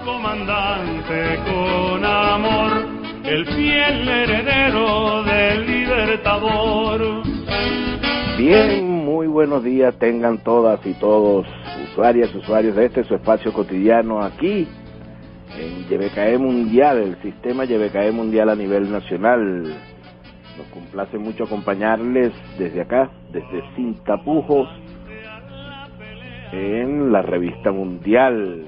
comandante con amor, el fiel heredero del Libertador. Bien, muy buenos días tengan todas y todos, usuarios de este su espacio cotidiano aquí en YBKE Mundial, el sistema YBKE Mundial a nivel nacional. Nos complace mucho acompañarles desde acá, desde Sin Tapujos, en la revista Mundial.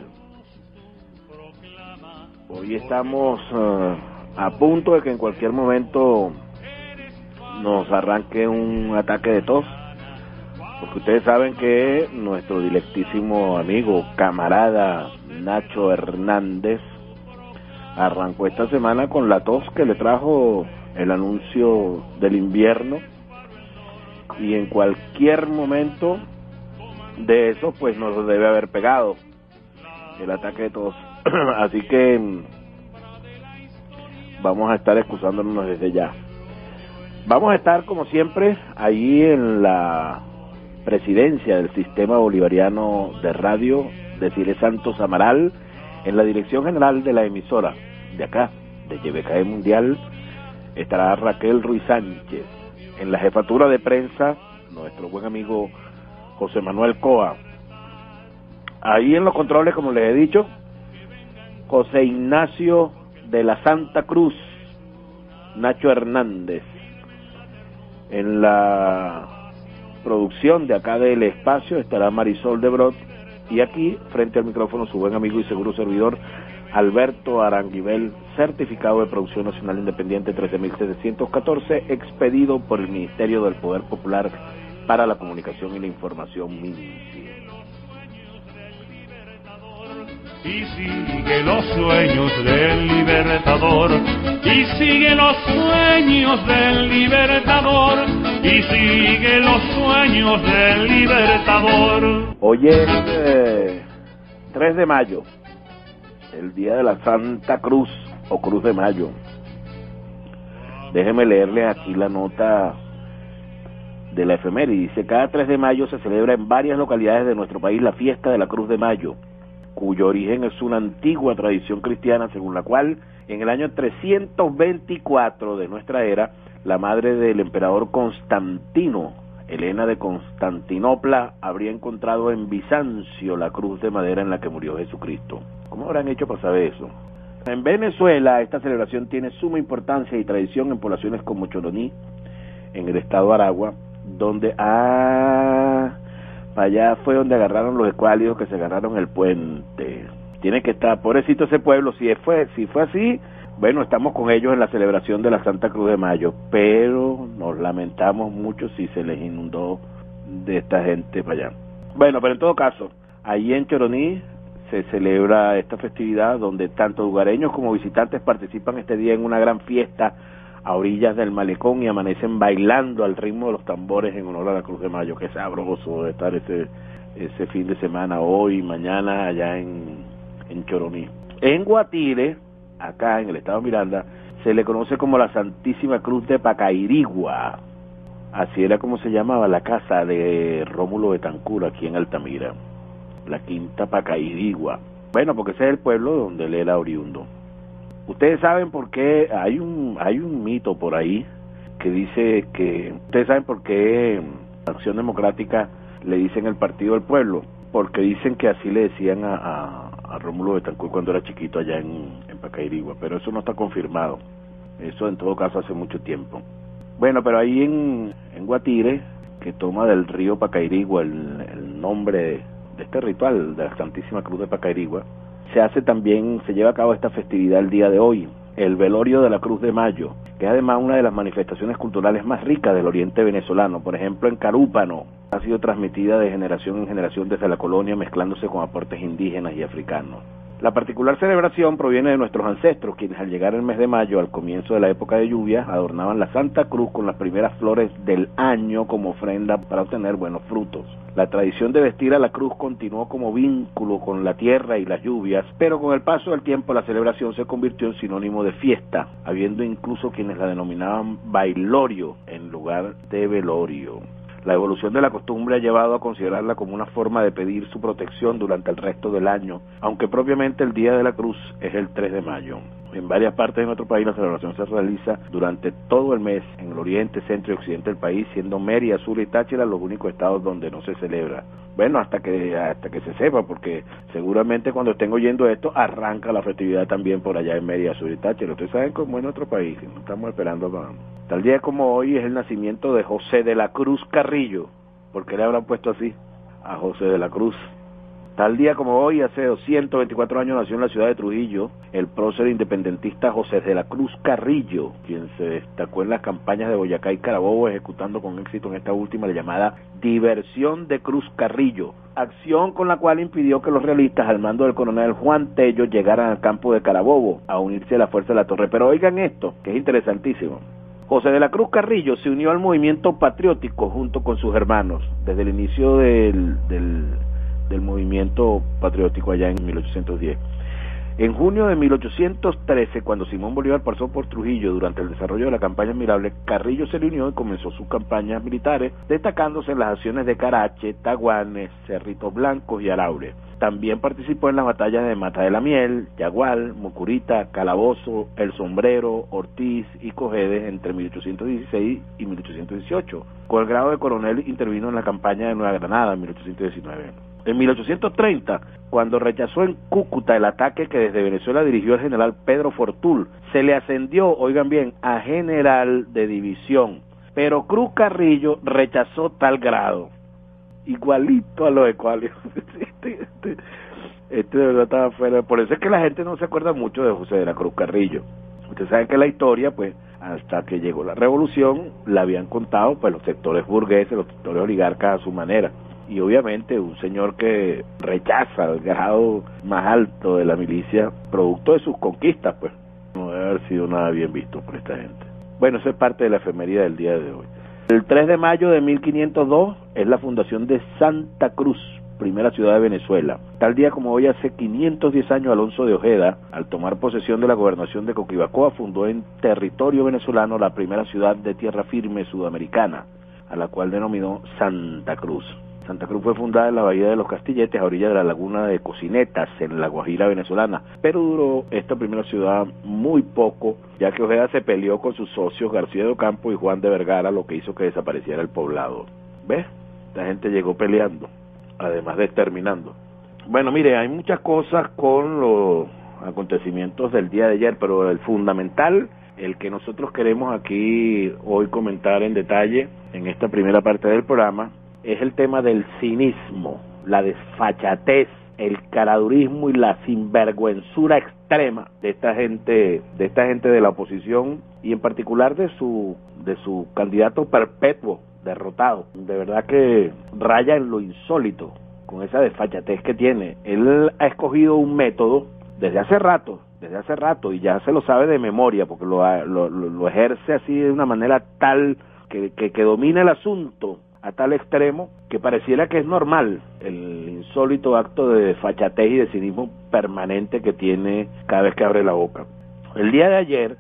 Hoy estamos a punto de que en cualquier momento nos arranque un ataque de tos, porque ustedes saben que nuestro directísimo amigo, camarada Nacho Hernández arrancó esta semana con la tos que le trajo el anuncio del invierno, y en cualquier momento de eso pues nos debe haber pegado el ataque de tos. Así que vamos a estar excusándonos desde ya. Vamos a estar, como siempre, ahí en la presidencia del Sistema Bolivariano de Radio, de Cire Santos Amaral, en la dirección general de la emisora de acá, de YBKE Mundial, estará Raquel Ruiz Sánchez. En la jefatura de prensa, nuestro buen amigo José Manuel Coa. Ahí en los controles, como les he dicho, José Ignacio de la Santa Cruz, Nacho Hernández. En la producción de acá del espacio estará Marisol de Brot, y aquí, frente al micrófono, su buen amigo y seguro servidor, Alberto Aranguibel, certificado de Producción Nacional Independiente 13.714, expedido por el Ministerio del Poder Popular para la Comunicación y la Información, MINSI. Y sigue los sueños del Libertador, y sigue los sueños del Libertador, y sigue los sueños del Libertador. Hoy es 3 de mayo, el día de la Santa Cruz o Cruz de Mayo. Déjeme leerles aquí la nota de la efeméride. Dice: cada 3 de mayo se celebra en varias localidades de nuestro país la fiesta de la Cruz de Mayo, cuyo origen es una antigua tradición cristiana según la cual en el año 324 de nuestra era, la madre del emperador Constantino, Helena de Constantinopla, habría encontrado en Bizancio la cruz de madera en la que murió Jesucristo. ¿Cómo habrán hecho para saber eso? En Venezuela esta celebración tiene suma importancia y tradición en poblaciones como Choroní, en el estado de Aragua, donde para allá fue donde agarraron los escuálidos que se agarraron el puente. Tiene que estar, pobrecito ese pueblo. Si fue así, bueno, estamos con ellos en la celebración de la Santa Cruz de Mayo, pero nos lamentamos mucho si se les inundó de esta gente para allá. Bueno, pero en todo caso, ahí en Choroní se celebra esta festividad donde tanto lugareños como visitantes participan este día en una gran fiesta a orillas del malecón y amanecen bailando al ritmo de los tambores en honor a la Cruz de Mayo. Qué sabroso de estar ese fin de semana, hoy y mañana, allá en Choroní. En Guatire, acá en el estado de Miranda, se le conoce como la Santísima Cruz de Pacairigua. Así era como se llamaba la casa de Rómulo Betancur aquí en Altamira, la Quinta Pacairigua. Bueno, porque ese es el pueblo donde él era oriundo. Ustedes saben por qué hay un mito por ahí que dice que ustedes saben por qué Acción Democrática le dicen el Partido del Pueblo, porque dicen que así le decían a Rómulo Betancur cuando era chiquito allá en Pacairigua, pero eso no está confirmado. Eso en todo caso hace mucho tiempo. Bueno, pero ahí en Guatire, que toma del río Pacairigua el nombre de este ritual de la Santísima Cruz de Pacairigua, se lleva a cabo esta festividad el día de hoy, el velorio de la Cruz de Mayo, que es además una de las manifestaciones culturales más ricas del oriente venezolano. Por ejemplo, en Carúpano ha sido transmitida de generación en generación desde la colonia, mezclándose con aportes indígenas y africanos. La particular celebración proviene de nuestros ancestros, quienes al llegar el mes de mayo, al comienzo de la época de lluvia, adornaban la Santa Cruz con las primeras flores del año como ofrenda para obtener buenos frutos. La tradición de vestir a la cruz continuó como vínculo con la tierra y las lluvias, pero con el paso del tiempo la celebración se convirtió en sinónimo de fiesta, habiendo incluso quienes la denominaban bailorio en lugar de velorio. La evolución de la costumbre ha llevado a considerarla como una forma de pedir su protección durante el resto del año, aunque propiamente el Día de la Cruz es el 3 de mayo. En varias partes de nuestro país la celebración se realiza durante todo el mes en el oriente, centro y occidente del país, siendo Mérida, Zulia y Táchira los únicos estados donde no se celebra. Bueno, hasta que se sepa, porque seguramente cuando estén oyendo esto arranca la festividad también por allá en Mérida, Zulia y Táchira. Ustedes saben cómo es nuestro país, no estamos esperando para... Tal día como hoy es el nacimiento de José de la Cruz Carrillo. ¿Por qué le habrán puesto así a José de la Cruz? Tal día como hoy, hace 224 años, nació en la ciudad de Trujillo el prócer independentista José de la Cruz Carrillo, quien se destacó en las campañas de Boyacá y Carabobo, ejecutando con éxito en esta última la llamada Diversión de Cruz Carrillo, acción con la cual impidió que los realistas al mando del coronel Juan Tello llegaran al campo de Carabobo a unirse a la Fuerza de la Torre. Pero oigan esto, que es interesantísimo. José de la Cruz Carrillo se unió al movimiento patriótico junto con sus hermanos desde el inicio del movimiento patriótico allá en 1810. En junio de 1813, cuando Simón Bolívar pasó por Trujillo durante el desarrollo de la campaña Admirable, Carrillo se le unió y comenzó sus campañas militares, destacándose en las acciones de Carache, Taguanes, Cerritos Blancos y Araure. También participó en las batallas de Mata de la Miel, Yagual, Mucurita, Calabozo, El Sombrero, Ortiz y Cojedes entre 1816 y 1818. Con el grado de coronel intervino en la campaña de Nueva Granada en 1819. En 1830, cuando rechazó en Cúcuta el ataque que desde Venezuela dirigió el general Pedro Fortul, se le ascendió, oigan bien, a general de división, pero Cruz Carrillo rechazó tal grado, igualito a los ecualios. Este de verdad estaba fuera, por eso es que la gente no se acuerda mucho de José de la Cruz Carrillo. Ustedes saben que la historia, pues, hasta que llegó la revolución, la habían contado, pues, los sectores burgueses, los sectores oligarcas a su manera. Y obviamente un señor que rechaza el grado más alto de la milicia, producto de sus conquistas, pues no debe haber sido nada bien visto por esta gente. Bueno, eso es parte de la efeméride del día de hoy. El 3 de mayo de 1502 es la fundación de Santa Cruz, primera ciudad de Venezuela. Tal día como hoy, hace 510 años, Alonso de Ojeda, al tomar posesión de la gobernación de Coquibacoa, fundó en territorio venezolano la primera ciudad de tierra firme sudamericana, a la cual denominó Santa Cruz. Santa Cruz fue fundada en la bahía de los Castilletes, a orilla de la laguna de Cocinetas, en la Guajira venezolana, pero duró esta primera ciudad muy poco, ya que Ojeda se peleó con sus socios García de Ocampo y Juan de Vergara, lo que hizo que desapareciera el poblado. ¿Ves? Esta gente llegó peleando, además de exterminando. Bueno, mire, hay muchas cosas con los acontecimientos del día de ayer, pero el fundamental, el que nosotros queremos aquí hoy comentar en detalle, en esta primera parte del programa, es el tema del cinismo, la desfachatez, el caradurismo y la sinvergüenzura extrema de esta gente de la oposición, y en particular de su candidato perpetuo derrotado. De verdad que raya en lo insólito con esa desfachatez que tiene. Él ha escogido un método desde hace rato, y ya se lo sabe de memoria, porque lo ejerce así de una manera tal que domina el asunto a tal extremo que pareciera que es normal el insólito acto de desfachatez y de cinismo permanente que tiene cada vez que abre la boca. El día de ayer,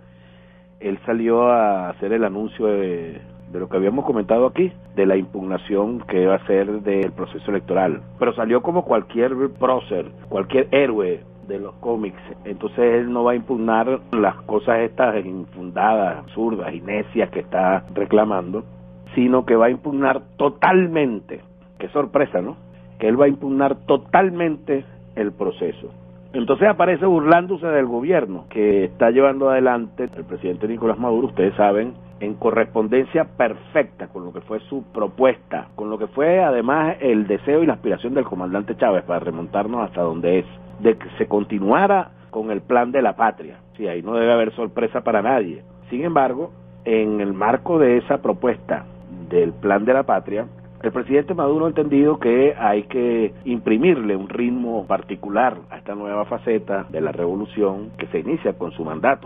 él salió a hacer el anuncio de lo que habíamos comentado aquí, de la impugnación que va a hacer del proceso electoral, pero salió como cualquier prócer, cualquier héroe de los cómics. Entonces él no va a impugnar las cosas estas infundadas, absurdas y necias que está reclamando, sino que va a impugnar totalmente, qué sorpresa, ¿no?, que él va a impugnar totalmente el proceso. Entonces aparece burlándose del gobierno que está llevando adelante el presidente Nicolás Maduro, ustedes saben, en correspondencia perfecta con lo que fue su propuesta, con lo que fue además el deseo y la aspiración del comandante Chávez, para remontarnos hasta donde es, de que se continuara con el plan de la patria. Sí, ahí no debe haber sorpresa para nadie. Sin embargo, en el marco de esa propuesta del plan de la patria, el presidente Maduro ha entendido que hay que imprimirle un ritmo particular a esta nueva faceta de la revolución que se inicia con su mandato.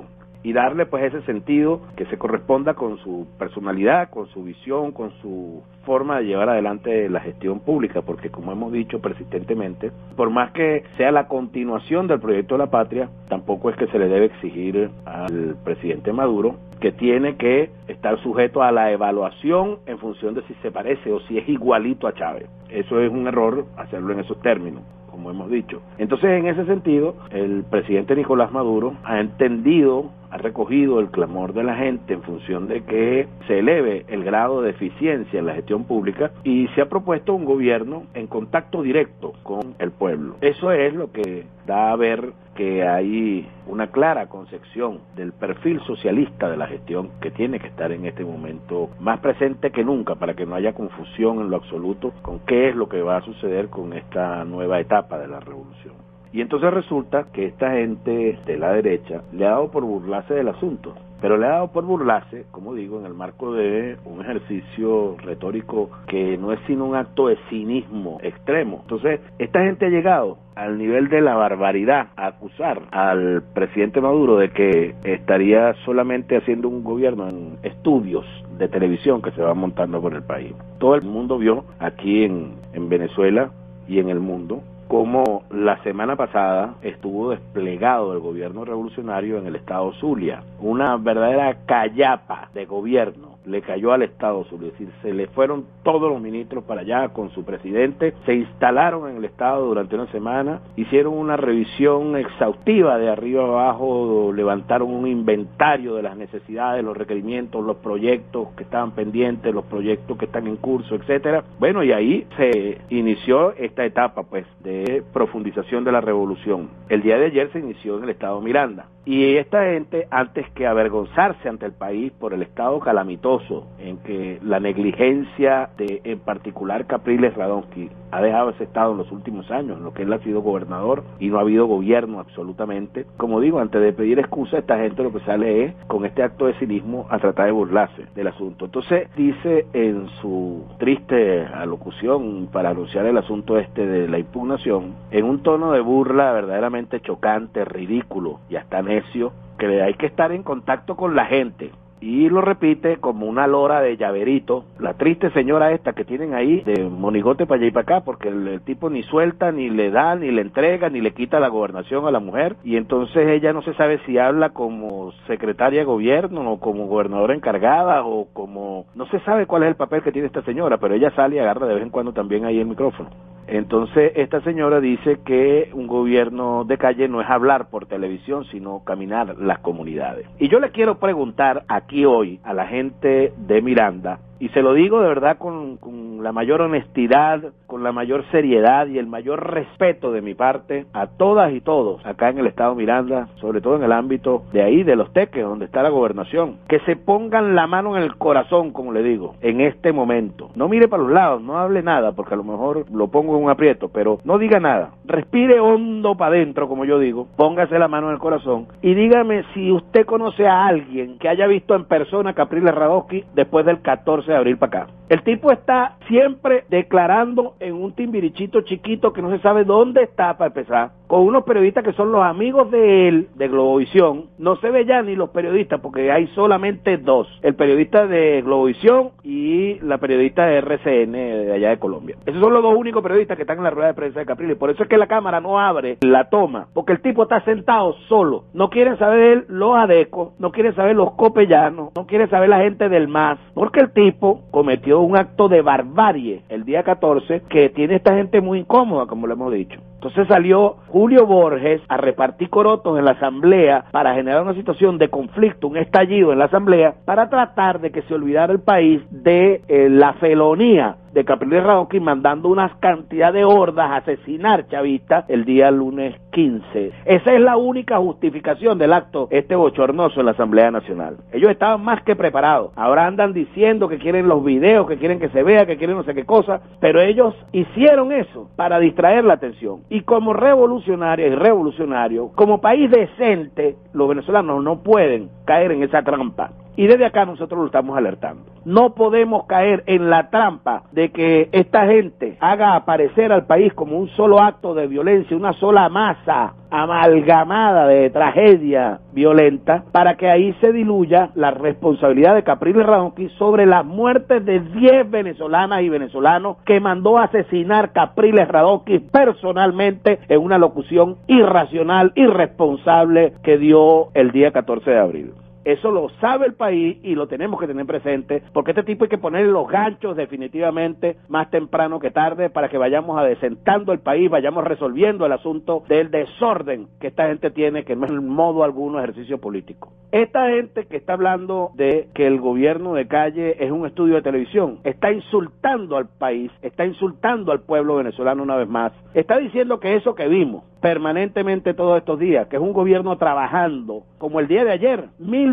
y darle pues ese sentido que se corresponda con su personalidad, con su visión, con su forma de llevar adelante la gestión pública, porque como hemos dicho persistentemente, por más que sea la continuación del proyecto de la patria, tampoco es que se le debe exigir al presidente Maduro que tiene que estar sujeto a la evaluación en función de si se parece o si es igualito a Chávez. Eso es un error hacerlo en esos términos, como hemos dicho. Entonces, en ese sentido, el presidente Nicolás Maduro ha entendido, ha recogido el clamor de la gente en función de que se eleve el grado de eficiencia en la gestión pública y se ha propuesto un gobierno en contacto directo con el pueblo. Eso es lo que da a ver que hay una clara concepción del perfil socialista de la gestión que tiene que estar en este momento más presente que nunca para que no haya confusión en lo absoluto con qué es lo que va a suceder con esta nueva etapa de la revolución. Y entonces resulta que esta gente de la derecha le ha dado por burlarse del asunto, pero le ha dado por burlarse, como digo, en el marco de un ejercicio retórico que no es sino un acto de cinismo extremo. Entonces, esta gente ha llegado al nivel de la barbaridad a acusar al presidente Maduro de que estaría solamente haciendo un gobierno en estudios de televisión que se van montando por el país. Todo el mundo vio aquí en Venezuela y en el mundo como la semana pasada estuvo desplegado el gobierno revolucionario en el estado Zulia, una verdadera callapa de gobierno le cayó al estado Zulia, es decir, se le fueron todos los ministros para allá con su presidente, se instalaron en el estado durante una semana, hicieron una revisión exhaustiva de arriba a abajo, levantaron un inventario de las necesidades, los requerimientos, los proyectos que estaban pendientes, los proyectos que están en curso, etcétera. Bueno, y ahí se inició esta etapa pues de profundización de la revolución. El día de ayer se inició en el estado Miranda. Y esta gente, antes que avergonzarse ante el país por el estado calamitoso en que la negligencia de, en particular, Capriles Radonsky ha dejado ese estado en los últimos años, en lo que él ha sido gobernador y no ha habido gobierno absolutamente, como digo, antes de pedir excusa, esta gente lo que sale es, con este acto de cinismo, a tratar de burlarse del asunto. Entonces, dice en su triste alocución para anunciar el asunto de la impugnación, en un tono de burla verdaderamente chocante, ridículo y hasta necio, que hay que estar en contacto con la gente. Y lo repite como una lora de llaverito, la triste señora esta que tienen ahí, de monigote para allá y para acá, porque el tipo ni suelta, ni le da, ni le entrega, ni le quita la gobernación a la mujer, y entonces ella no se sabe si habla como secretaria de gobierno, o como gobernadora encargada, o como... no se sabe cuál es el papel que tiene esta señora, pero ella sale y agarra de vez en cuando también ahí el micrófono. Entonces esta señora dice que un gobierno de calle no es hablar por televisión, sino caminar las comunidades. Y yo le quiero preguntar aquí hoy a la gente de Miranda, y se lo digo de verdad con la mayor honestidad, con la mayor seriedad y el mayor respeto de mi parte a todas y todos acá en el estado Miranda, sobre todo en el ámbito de ahí, de Los Teques, donde está la gobernación, que se pongan la mano en el corazón, como le digo, en este momento. No mire para los lados, no hable nada, porque a lo mejor lo pongo en un aprieto, pero no diga nada. Respire hondo para adentro, como yo digo, póngase la mano en el corazón y dígame si usted conoce a alguien que haya visto en persona a Capriles Radonsky después del 14 de abril para acá. El tipo está siempre declarando en un timbirichito chiquito que no se sabe dónde está para empezar, con unos periodistas que son los amigos de él, de Globovisión. No se ve ya ni los periodistas porque hay solamente dos, el periodista de Globovisión y la periodista de RCN de allá de Colombia. Esos son los dos únicos periodistas que están en la rueda de prensa de Capriles. Por eso es que la cámara no abre la toma, porque el tipo está sentado solo. No quieren saber de él los adecos, no quieren saber los copellanos, no quieren saber la gente del MAS, porque el tipo cometió un acto de barbarie el día 14 que tiene esta gente muy incómoda, como lo hemos dicho. Entonces salió Julio Borges a repartir corotos en la asamblea para generar una situación de conflicto, un estallido en la asamblea, para tratar de que se olvidara el país de la felonía de Capriles Radonsky, mandando unas cantidad de hordas a asesinar chavistas el día lunes 15. Esa es la única justificación del acto bochornoso en la Asamblea Nacional. Ellos estaban más que preparados. Ahora andan diciendo que quieren los videos, que quieren que se vea, que quieren no sé qué cosa, pero ellos hicieron eso para distraer la atención. Y como revolucionarias y revolucionarios, como país decente, los venezolanos no pueden caer en esa trampa. Y desde acá nosotros lo estamos alertando. No podemos caer en la trampa de que esta gente haga aparecer al país como un solo acto de violencia, una sola masa amalgamada de tragedia violenta, para que ahí se diluya la responsabilidad de Capriles Radonqui sobre las muertes de 10 venezolanas y venezolanos que mandó a asesinar Capriles Radonqui personalmente en una locución irracional, irresponsable que dio el día 14 de abril. Eso lo sabe el país y lo tenemos que tener presente, porque este tipo hay que ponerle los ganchos definitivamente más temprano que tarde para que vayamos adecentando el país, vayamos resolviendo el asunto del desorden que esta gente tiene, que no es en modo alguno ejercicio político. Esta gente que está hablando de que el gobierno de Calle es un estudio de televisión, está insultando al país, está insultando al pueblo venezolano una vez más, está diciendo que eso que vimos permanentemente todos estos días, que es un gobierno trabajando, como el día de ayer,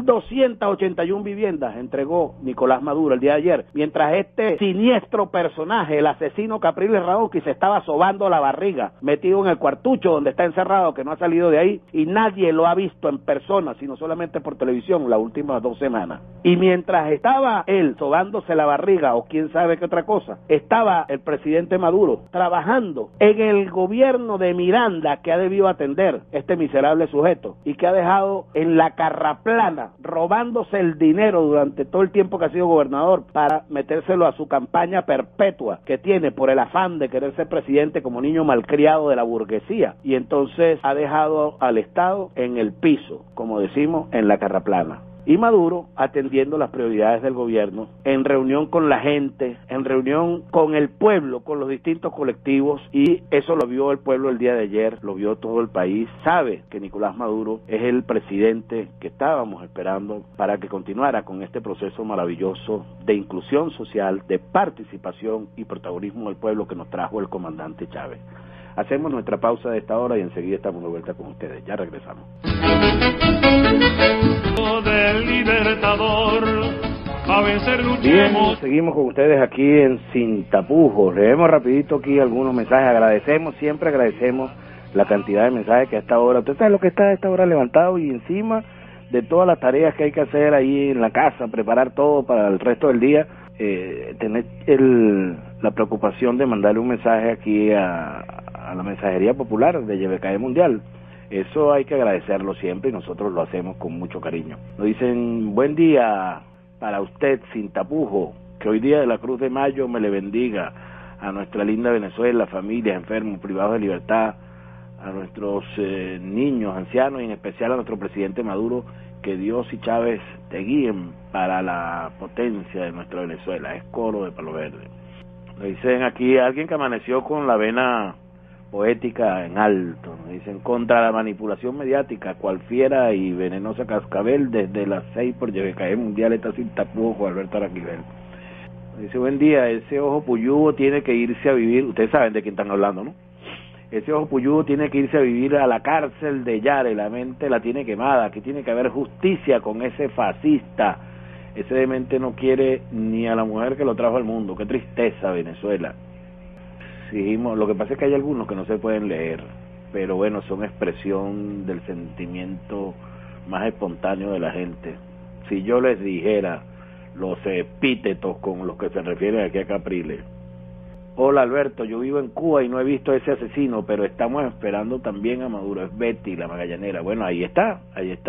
1.281 viviendas entregó Nicolás Maduro el día de ayer, mientras este siniestro personaje, el asesino Capriles Radonqui, se estaba sobando la barriga, metido en el cuartucho donde está encerrado, que no ha salido de ahí, y nadie lo ha visto en persona, sino solamente por televisión las últimas 2 semanas. Y mientras estaba él sobándose la barriga, o quién sabe qué otra cosa, estaba el presidente Maduro trabajando en el gobierno de Miranda, que ha debido atender este miserable sujeto y que ha dejado en la carraplana robándose el dinero durante todo el tiempo que ha sido gobernador para metérselo a su campaña perpetua que tiene por el afán de querer ser presidente como niño malcriado de la burguesía, y entonces ha dejado al Estado en el piso, como decimos, en la carraplana. Y Maduro atendiendo las prioridades del gobierno, en reunión con la gente, en reunión con el pueblo, con los distintos colectivos, y eso lo vio el pueblo el día de ayer, lo vio todo el país, sabe que Nicolás Maduro es el presidente que estábamos esperando para que continuara con este proceso maravilloso de inclusión social, de participación y protagonismo del pueblo que nos trajo el comandante Chávez. Hacemos nuestra pausa de esta hora y enseguida estamos de vuelta con ustedes. Ya regresamos. Del libertador, a vencer luchemos. Bien, seguimos con ustedes aquí en Sin Tapujos. Leemos rapidito aquí algunos mensajes. Siempre agradecemos la cantidad de mensajes que a esta hora, usted sabe lo que está a esta hora levantado y encima de todas las tareas que hay que hacer ahí en la casa, preparar todo para el resto del día, tener la preocupación de mandarle un mensaje aquí a la mensajería popular de YBKE Mundial. Eso hay que agradecerlo siempre y nosotros lo hacemos con mucho cariño. Nos dicen: buen día para usted, Sin Tapujo, que hoy día de la Cruz de Mayo me le bendiga a nuestra linda Venezuela, familias, enfermos, privados de libertad, a nuestros niños, ancianos y en especial a nuestro presidente Maduro, que Dios y Chávez te guíen para la potencia de nuestra Venezuela. Es coro de Palo Verde. Nos dicen aquí alguien que amaneció con la vena poética en alto, nos dicen: contra la manipulación mediática, cual fiera y venenosa cascabel, desde las 6 por YBKE Mundial está Sin Tapujos, Alberto Araquivel. Nos dice: buen día, ese ojo puyudo tiene que irse a vivir, ustedes saben de quién están hablando, ¿no? Ese ojo puyudo tiene que irse a vivir a la cárcel de Yare, la mente la tiene quemada, aquí tiene que haber justicia con ese fascista, ese demente no quiere ni a la mujer que lo trajo al mundo, qué tristeza Venezuela. Dijimos, lo que pasa es que hay algunos que no se pueden leer, pero bueno, son expresión del sentimiento más espontáneo de la gente. Si yo les dijera los epítetos con los que se refieren aquí a Capriles: hola Alberto, yo vivo en Cuba y no he visto a ese asesino, pero estamos esperando también a Maduro, es Betty, la magallanera. Bueno, ahí está,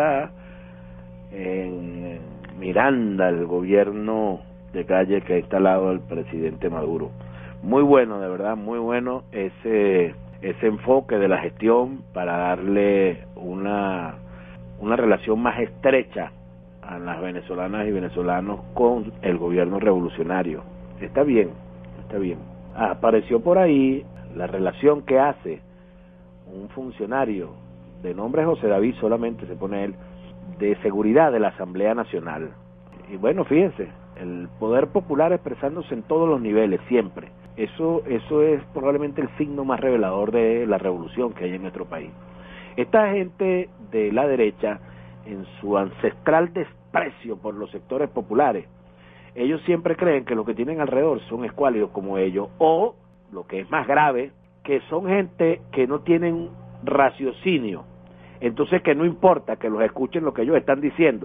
en Miranda, el gobierno de Calle que ha instalado el presidente Maduro. Muy bueno, de verdad, muy bueno ese enfoque de la gestión para darle una relación más estrecha a las venezolanas y venezolanos con el gobierno revolucionario. Está bien. Apareció por ahí la relación que hace un funcionario de nombre José David, solamente se pone él, de seguridad de la Asamblea Nacional. Y bueno, fíjense, el poder popular expresándose en todos los niveles, siempre. Eso es probablemente el signo más revelador de la revolución que hay en nuestro país. Esta gente de la derecha, en su ancestral desprecio por los sectores populares, ellos siempre creen que los que tienen alrededor son escuálidos como ellos, o, lo que es más grave, que son gente que no tienen raciocinio, entonces que no importa que los escuchen lo que ellos están diciendo,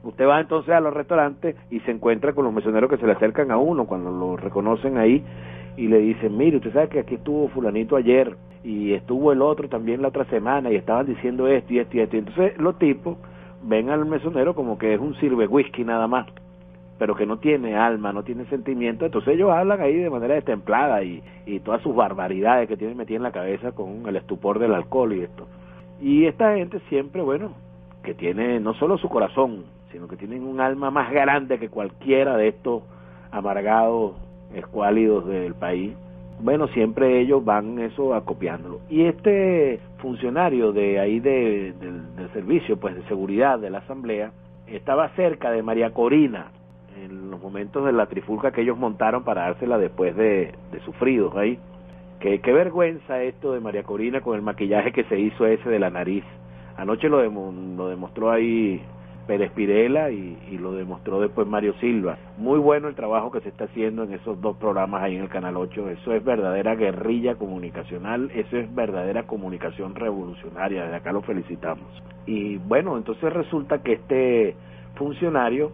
Usted va entonces a los restaurantes y se encuentra con los mesoneros que se le acercan a uno cuando lo reconocen ahí y le dicen, mire, usted sabe que aquí estuvo fulanito ayer y estuvo el otro también la otra semana y estaban diciendo esto y esto y esto. Y entonces los tipos ven al mesonero como que es un sirve whisky nada más, pero que no tiene alma, no tiene sentimiento. Entonces ellos hablan ahí de manera destemplada y todas sus barbaridades que tienen metidas en la cabeza con el estupor del alcohol y esto. Y esta gente siempre, bueno, que tiene no solo su corazón, sino que tienen un alma más grande que cualquiera de estos amargados escuálidos del país. Bueno, siempre ellos van eso acopiándolo. Y este funcionario de ahí del servicio, pues de seguridad de la asamblea, estaba cerca de María Corina en los momentos de la trifulca que ellos montaron para dársela después de sufridos ahí. Qué vergüenza esto de María Corina con el maquillaje que se hizo ese de la nariz. Anoche lo demostró ahí Pérez Pirela y lo demostró después Mario Silva. Muy bueno el trabajo que se está haciendo en esos dos programas ahí en el Canal 8. Eso es verdadera guerrilla comunicacional, eso es verdadera comunicación revolucionaria. Desde acá lo felicitamos. Y bueno, entonces resulta que este funcionario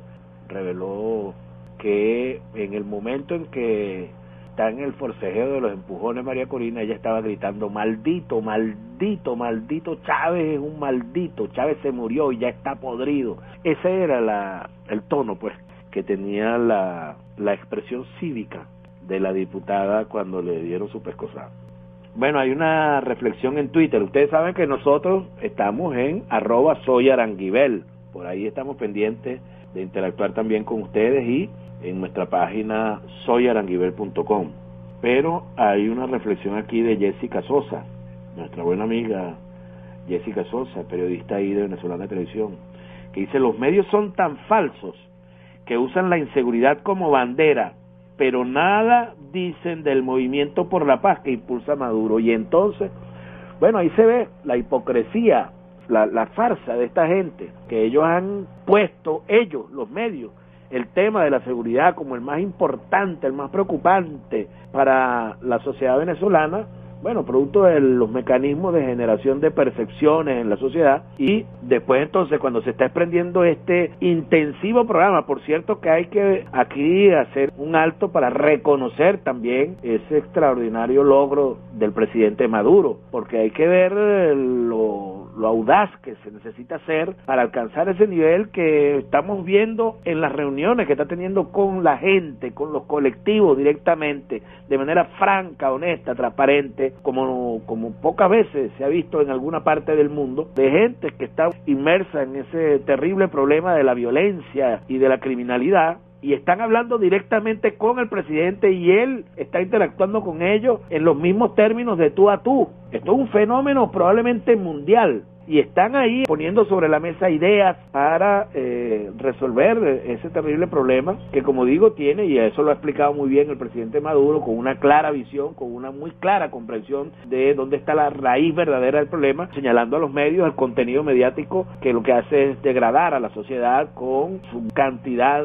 reveló que en el momento en que está en el forcejeo de los empujones María Corina, ella estaba gritando, maldito, maldito, maldito, Chávez es un maldito, Chávez se murió y ya está podrido. Ese era el tono, pues, que tenía la expresión cívica de la diputada cuando le dieron su pescozada. Bueno, hay una reflexión en Twitter. Ustedes saben que nosotros estamos en @soyaranguibel. Por ahí estamos pendientes de interactuar también con ustedes y en nuestra página soyaranguibel.com. Pero hay una reflexión aquí de Jessica Sosa, nuestra buena amiga Jessica Sosa, periodista ahí de Venezolana Televisión, que dice, los medios son tan falsos que usan la inseguridad como bandera, pero nada dicen del movimiento por la paz que impulsa Maduro. Y entonces, bueno, ahí se ve la hipocresía, la farsa de esta gente, que ellos han puesto, los medios, el tema de la seguridad como el más importante, el más preocupante para la sociedad venezolana, bueno, producto de los mecanismos de generación de percepciones en la sociedad. Y después entonces cuando se está emprendiendo este intensivo programa, por cierto que hay que aquí hacer un alto para reconocer también ese extraordinario logro del presidente Maduro, porque hay que ver lo audaz que se necesita hacer para alcanzar ese nivel que estamos viendo en las reuniones que está teniendo con la gente, con los colectivos directamente, de manera franca, honesta, transparente, como pocas veces se ha visto en alguna parte del mundo, de gente que está inmersa en ese terrible problema de la violencia y de la criminalidad, y están hablando directamente con el presidente y él está interactuando con ellos en los mismos términos de tú a tú. Esto es un fenómeno probablemente mundial y están ahí poniendo sobre la mesa ideas para resolver ese terrible problema que, como digo, tiene, y eso lo ha explicado muy bien el presidente Maduro, con una clara visión, con una muy clara comprensión de dónde está la raíz verdadera del problema, señalando a los medios el contenido mediático que lo que hace es degradar a la sociedad con su cantidad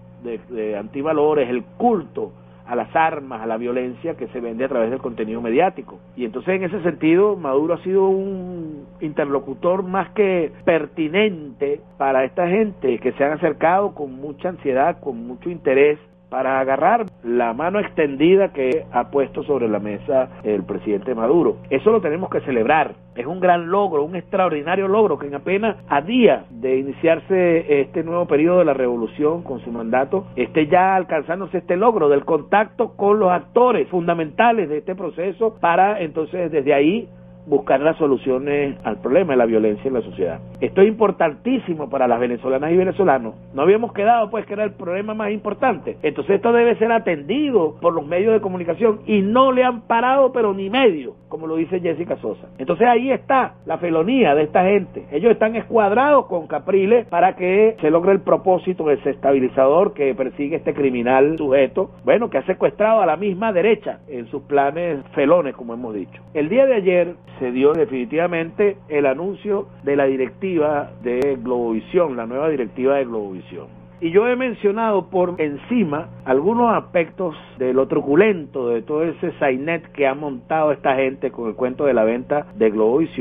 de antivalores, el culto a las armas, a la violencia que se vende a través del contenido mediático. Y entonces en ese sentido Maduro ha sido un interlocutor más que pertinente para esta gente que se han acercado con mucha ansiedad, con mucho interés, para agarrar la mano extendida que ha puesto sobre la mesa el presidente Maduro. Eso lo tenemos que celebrar. Es un gran logro, un extraordinario logro, que en apenas a días de iniciarse este nuevo periodo de la revolución con su mandato, esté ya alcanzándose este logro del contacto con los actores fundamentales de este proceso para entonces desde ahí buscar las soluciones al problema de la violencia en la sociedad. Esto es importantísimo para las venezolanas y venezolanos. No habíamos quedado pues que era el problema más importante. Entonces esto debe ser atendido por los medios de comunicación y no le han parado pero ni medio, como lo dice Jessica Sosa. Entonces ahí está la felonía de esta gente. Ellos están escuadrados con Capriles para que se logre el propósito desestabilizador que persigue este criminal sujeto, bueno, que ha secuestrado a la misma derecha en sus planes felones, como hemos dicho. El día de ayer se dio definitivamente el anuncio de la directiva de Globovisión, la nueva directiva de Globovisión. Y yo he mencionado por encima algunos aspectos de lo truculento de todo ese sainet que ha montado esta gente con el cuento de la venta de Globovisión.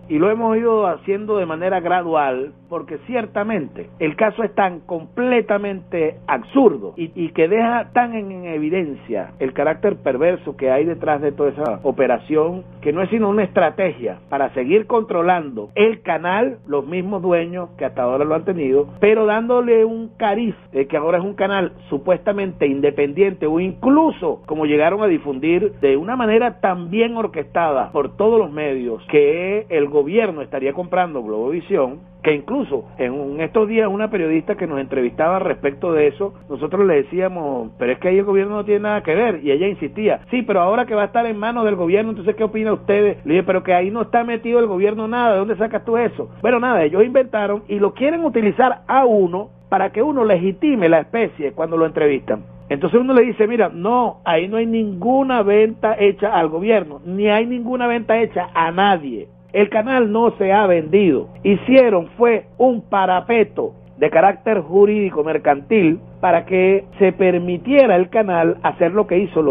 y lo hemos ido haciendo de manera gradual, porque ciertamente el caso es tan completamente absurdo y que deja tan en evidencia el carácter perverso que hay detrás de toda esa operación, que no es sino una estrategia para seguir controlando el canal, los mismos dueños que hasta ahora lo han tenido, pero dándole un cariz, que ahora es un canal supuestamente independiente, o incluso, como llegaron a difundir de una manera tan bien orquestada por todos los medios, que el gobierno estaría comprando Globovisión, que incluso en estos días una periodista que nos entrevistaba respecto de eso, nosotros le decíamos, pero es que ahí el gobierno no tiene nada que ver, y ella insistía, sí, pero ahora que va a estar en manos del gobierno, entonces ¿qué opina ustedes? Le dije, pero que ahí no está metido el gobierno nada, ¿de dónde sacas tú eso? Bueno, nada, ellos inventaron y lo quieren utilizar a uno para que uno legitime la especie cuando lo entrevistan. Entonces uno le dice, mira, no, ahí no hay ninguna venta hecha al gobierno, ni hay ninguna venta hecha a nadie. El canal no se ha vendido. Hicieron fue un parapeto de carácter jurídico mercantil para que se permitiera el canal hacer lo que hizo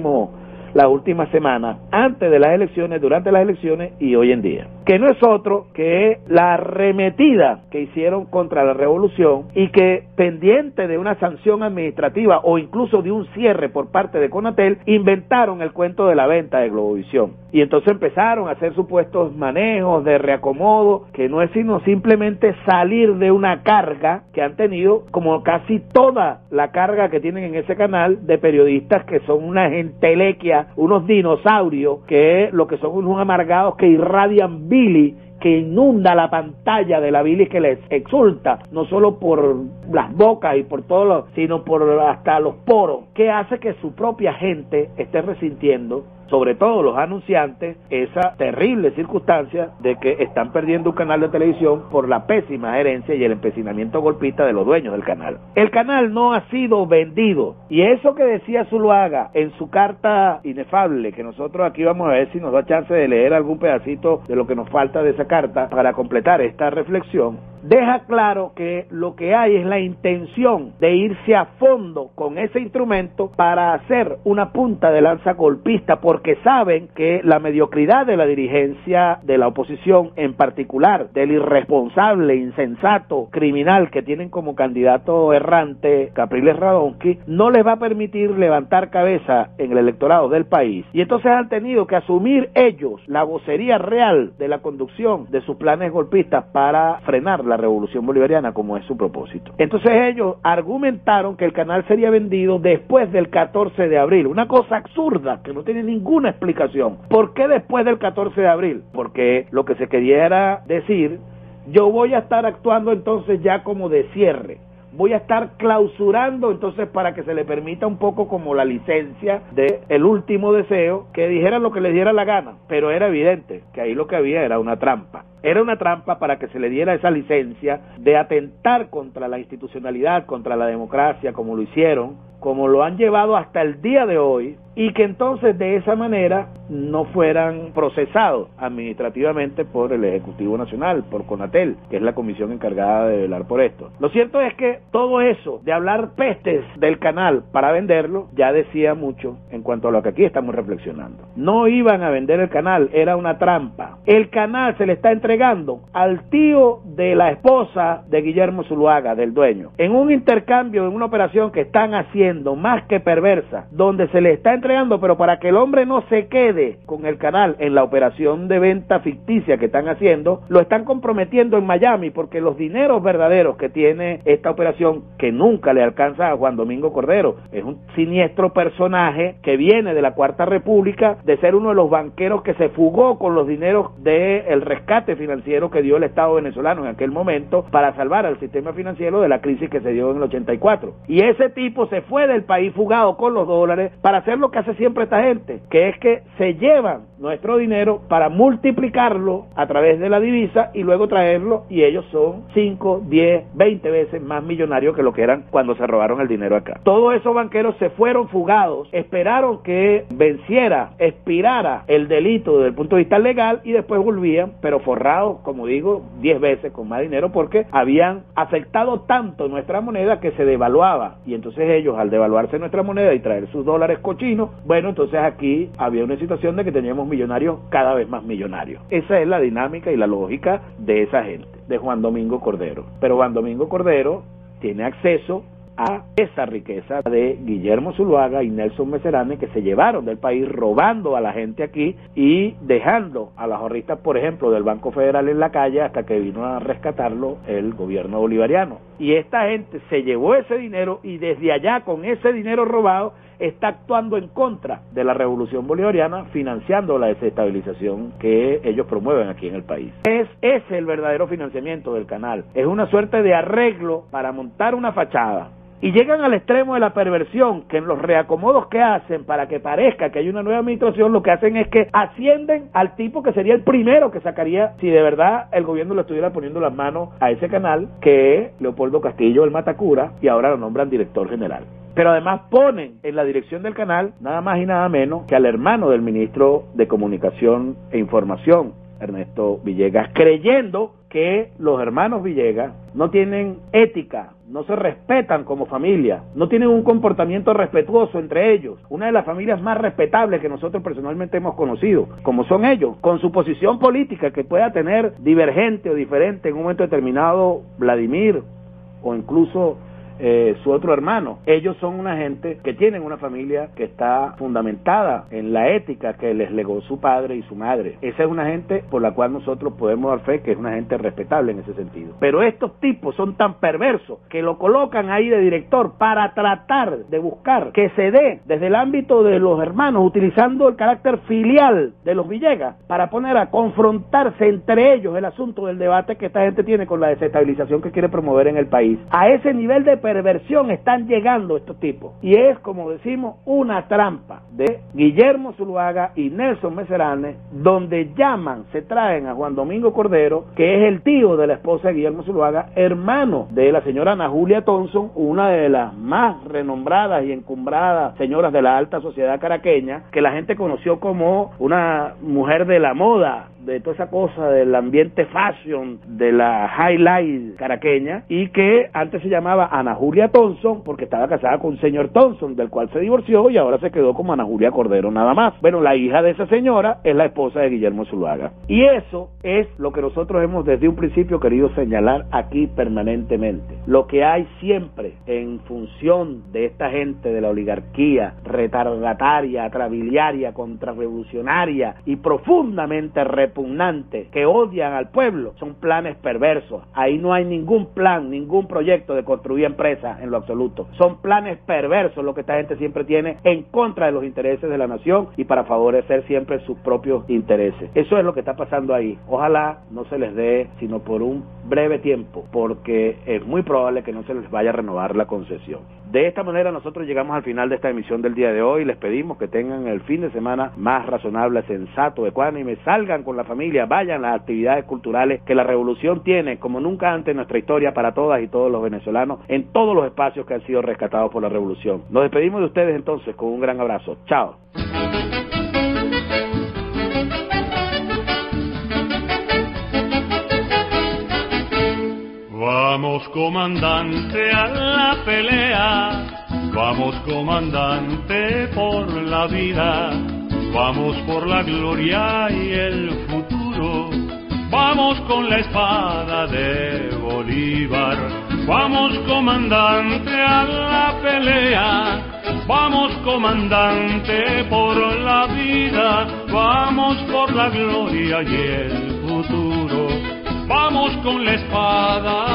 las últimas semanas, antes de las elecciones, durante las elecciones y hoy en día, que no es otro que la arremetida que hicieron contra la revolución, y que, pendiente de una sanción administrativa o incluso de un cierre por parte de Conatel, inventaron el cuento de la venta de Globovisión. Y entonces empezaron a hacer supuestos manejos de reacomodo, que no es sino simplemente salir de una carga que han tenido, como casi toda la carga que tienen en ese canal, de periodistas que son una gentelequia, unos dinosaurios, que lo que son unos amargados que irradian bilis, que inunda la pantalla de la bilis que les exulta, no solo por las bocas y por todo lo, sino por hasta los poros, que hace que su propia gente esté resintiendo, sobre todo los anunciantes, esa terrible circunstancia de que están perdiendo un canal de televisión por la pésima gerencia y el empecinamiento golpista de los dueños del canal. El canal no ha sido vendido, y eso que decía Zuluaga en su carta inefable, que nosotros aquí vamos a ver si nos da chance de leer algún pedacito de lo que nos falta de esa carta para completar esta reflexión, deja claro que lo que hay es la intención de irse a fondo con ese instrumento para hacer una punta de lanza golpista, porque saben que la mediocridad de la dirigencia de la oposición, en particular del irresponsable, insensato, criminal que tienen como candidato errante Capriles Radonsky, no les va a permitir levantar cabeza en el electorado del país, y entonces han tenido que asumir ellos la vocería real de la conducción de sus planes golpistas para frenar la revolución bolivariana, como es su propósito. Entonces ellos argumentaron que el canal sería vendido después del 14 de abril, una cosa absurda que no tiene ninguna explicación. ¿Por qué después del 14 de abril? Porque lo que se quería era decir, yo voy a estar actuando entonces ya como de cierre, voy a estar clausurando entonces para que se le permita un poco como la licencia de el último deseo, que dijeran lo que les diera la gana, pero era evidente que ahí lo que había era una trampa. Era una trampa para que se le diera esa licencia de atentar contra la institucionalidad, contra la democracia, como lo hicieron, como lo han llevado hasta el día de hoy, y que entonces de esa manera no fueran procesados administrativamente por el Ejecutivo Nacional, por Conatel, que es la comisión encargada de velar por esto. Lo cierto es que todo eso de hablar pestes del canal para venderlo ya decía mucho en cuanto a lo que aquí estamos reflexionando. No iban a vender el canal, era una trampa. El canal se le está entregando al tío de la esposa de Guillermo Zuluaga, del dueño, en un intercambio, en una operación que están haciendo más que perversa, donde se le está entregando, pero para que el hombre no se quede con el canal en la operación de venta ficticia que están haciendo, lo están comprometiendo en Miami, porque los dineros verdaderos que tiene esta operación, que nunca le alcanza a Juan Domingo Cordero, es un siniestro personaje que viene de la Cuarta República, de ser uno de los banqueros que se fugó con los dineros del rescate financiero que dio el Estado venezolano en aquel momento para salvar al sistema financiero de la crisis que se dio en el 84. Y ese tipo se fue del país fugado con los dólares para hacer lo que hace siempre esta gente, que es que se llevan nuestro dinero para multiplicarlo a través de la divisa y luego traerlo, y ellos son 5, 10, 20 veces más millonarios que lo que eran cuando se robaron el dinero acá. Todos esos banqueros se fueron fugados, esperaron que venciera, expirara el delito desde el punto de vista legal y después volvían, pero forrados, como digo, 10 veces con más dinero, porque habían afectado tanto nuestra moneda que se devaluaba, y entonces ellos, al devaluarse nuestra moneda y traer sus dólares cochinos, bueno, entonces aquí había una situación de que teníamos millonarios cada vez más millonarios. Esa es la dinámica y la lógica de esa gente, de Juan Domingo Cordero. Pero Juan Domingo Cordero tiene acceso a esa riqueza de Guillermo Zuluaga y Nelson Messerane, que se llevaron del país robando a la gente aquí y dejando a los ahorristas, por ejemplo, del Banco Federal en la calle hasta que vino a rescatarlo el gobierno bolivariano. Y esta gente se llevó ese dinero y desde allá, con ese dinero robado, está actuando en contra de la revolución bolivariana, financiando la desestabilización que ellos promueven aquí en el país. Es ese el verdadero financiamiento del canal. Es una suerte de arreglo para montar una fachada. Y llegan al extremo de la perversión, que en los reacomodos que hacen para que parezca que hay una nueva administración, lo que hacen es que ascienden al tipo que sería el primero que sacaría si de verdad el gobierno le estuviera poniendo las manos a ese canal, que es Leopoldo Castillo, el Matacura, y ahora lo nombran director general. Pero además ponen en la dirección del canal nada más y nada menos que al hermano del ministro de Comunicación e Información, Ernesto Villegas, creyendo que los hermanos Villegas no tienen ética, no se respetan como familia, no tienen un comportamiento respetuoso entre ellos, una de las familias más respetables que nosotros personalmente hemos conocido, como son ellos, con su posición política que pueda tener divergente o diferente en un momento determinado Vladimir o incluso su otro hermano. Ellos son una gente que tienen una familia que está fundamentada en la ética que les legó su padre y su madre. Esa es una gente por la cual nosotros podemos dar fe que es una gente respetable en ese sentido. Pero estos tipos son tan perversos que lo colocan ahí de director para tratar de buscar que se dé desde el ámbito de los hermanos, utilizando el carácter filial de los Villegas, para poner a confrontarse entre ellos el asunto del debate que esta gente tiene con la desestabilización que quiere promover en el país. A ese nivel de perversión están llegando estos tipos, y es, como decimos, una trampa de Guillermo Zuluaga y Nelson Messerane, donde se traen a Juan Domingo Cordero, que es el tío de la esposa de Guillermo Zuluaga, hermano de la señora Ana Julia Thompson, una de las más renombradas y encumbradas señoras de la alta sociedad caraqueña, que la gente conoció como una mujer de la moda, de toda esa cosa del ambiente fashion, de la high life caraqueña, y que antes se llamaba Ana Julia Thompson porque estaba casada con un señor Thompson, del cual se divorció y ahora se quedó como Ana Julia Cordero nada más. Bueno, la hija de esa señora es la esposa de Guillermo Zuluaga. Y eso es lo que nosotros hemos desde un principio querido señalar aquí permanentemente. Lo que hay siempre en función de esta gente de la oligarquía retardataria, atrabiliaria, contrarrevolucionaria y profundamente repugnante, que odian al pueblo, son planes perversos. Ahí no hay ningún plan, ningún proyecto de construir empresas en lo absoluto. Son planes perversos lo que esta gente siempre tiene en contra de los intereses de la nación y para favorecer siempre sus propios intereses. Eso es lo que está pasando ahí. Ojalá no se les dé sino por un breve tiempo, porque es muy probable que no se les vaya a renovar la concesión. De esta manera nosotros llegamos al final de esta emisión del día de hoy. Les pedimos que tengan el fin de semana más razonable, sensato, ecuánime, salgan con la familia, vayan a las actividades culturales que la revolución tiene como nunca antes en nuestra historia para todas y todos los venezolanos en todos los espacios que han sido rescatados por la revolución. Nos despedimos de ustedes entonces con un gran abrazo. Chao. Vamos, comandante, a la pelea. Vamos, comandante, por la vida. Vamos por la gloria y el futuro. Vamos con la espada de Bolívar. Vamos, comandante, a la pelea. Vamos, comandante, por la vida. Vamos por la gloria y el futuro. Vamos con la espada